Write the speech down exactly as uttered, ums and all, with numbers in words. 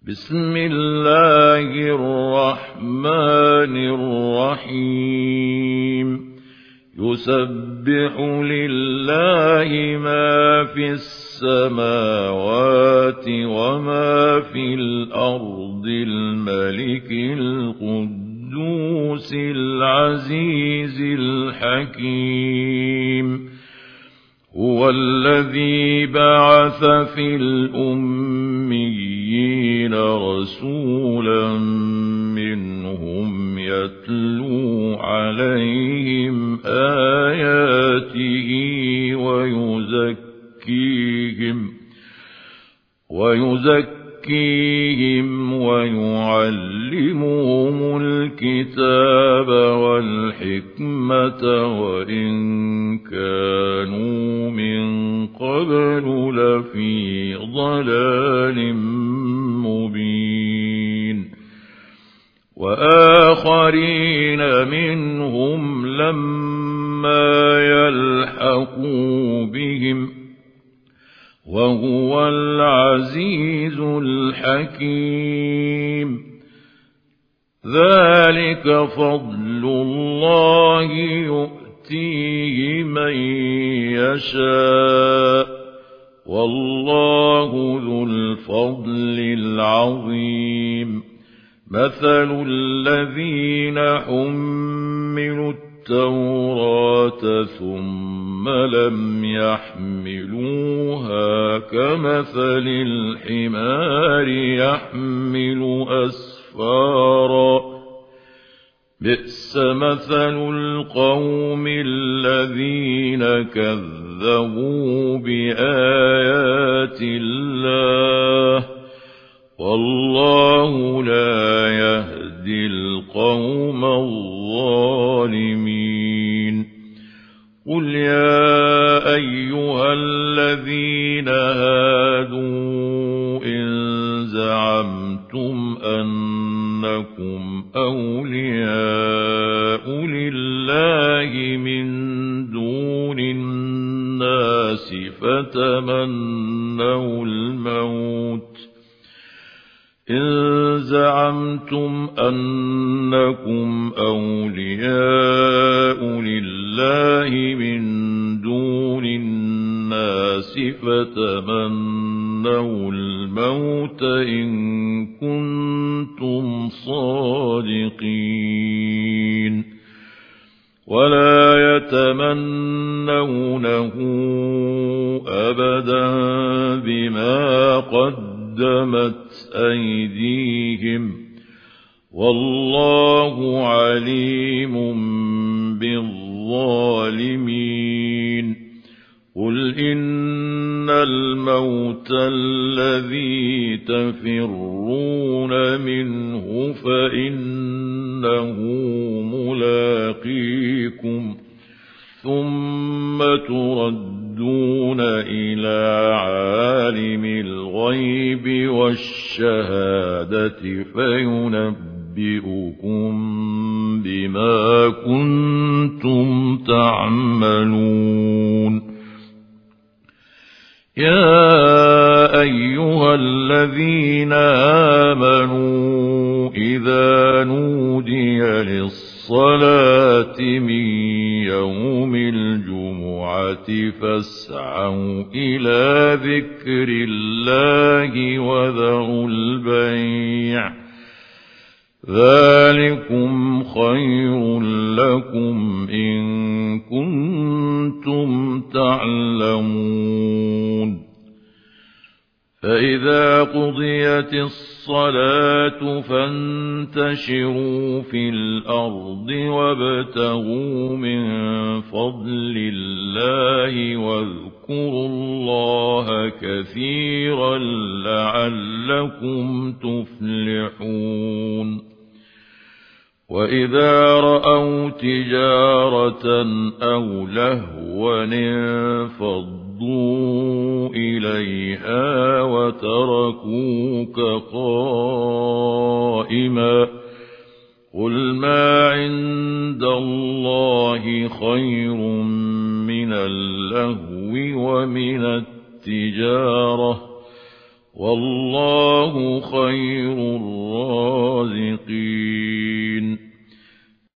بسم الله الرحمن الرحيم يسبح لله ما في السماوات وما في الأرض الملك القدوس العزيز الحكيم هو الذي بعث في الأميين رسولا منهم يتلو عليهم آياته ويزكيهم ويزكيهم ويعلمهم الكتاب والحكمة وإن كانوا من قبل لفي ضلال مبين وآخرين منهم لما يلحقوا بهم وهو العزيز الحكيم ذلك فضل الله يؤتيه من يشاء والله ذو الفضل العظيم مثل الذين حملوا التوراة ثم لم يحملوها كمثل الحمار يحمل أسفارا بئس مثل القوم الذين كذبوا بآيات الله والله لا يهدي القوم الظالمين قل يا أيها الذين هادوا إن زعمتم أنكم أولياء لله من دون الناس فتمنوا الموت إن زعمتم أنكم أولياء لله من دون الناس فتمنوا الموت إن كنتم صادقين ولا يتمنونه أبدا بما قدمت أيديهم والله عليم بالظالمين قل إن الموت الذي تفرون منه فإنه ملاقيكم ثم تردون إلى عالم الغيب والشهادة فينبئكم بما كنتم تعملون يا أيها الذين آمنوا إذا نودي للصلاة من يوم الجمعة فاسعوا إلى ذكر الله وذروا البيع ذلكم خير لكم إن كنتم تعلمون فإذا قضيت الصلاة فانتشروا في الأرض وابتغوا من فضل الله واذكروا الله كثيرا لعلكم تفلحون وإذا رأوا تجارة أو لهوا انفضوا إليها وتركوك قائما قل ما عند الله خير من اللهو ومن التجارة والله خير الرازقين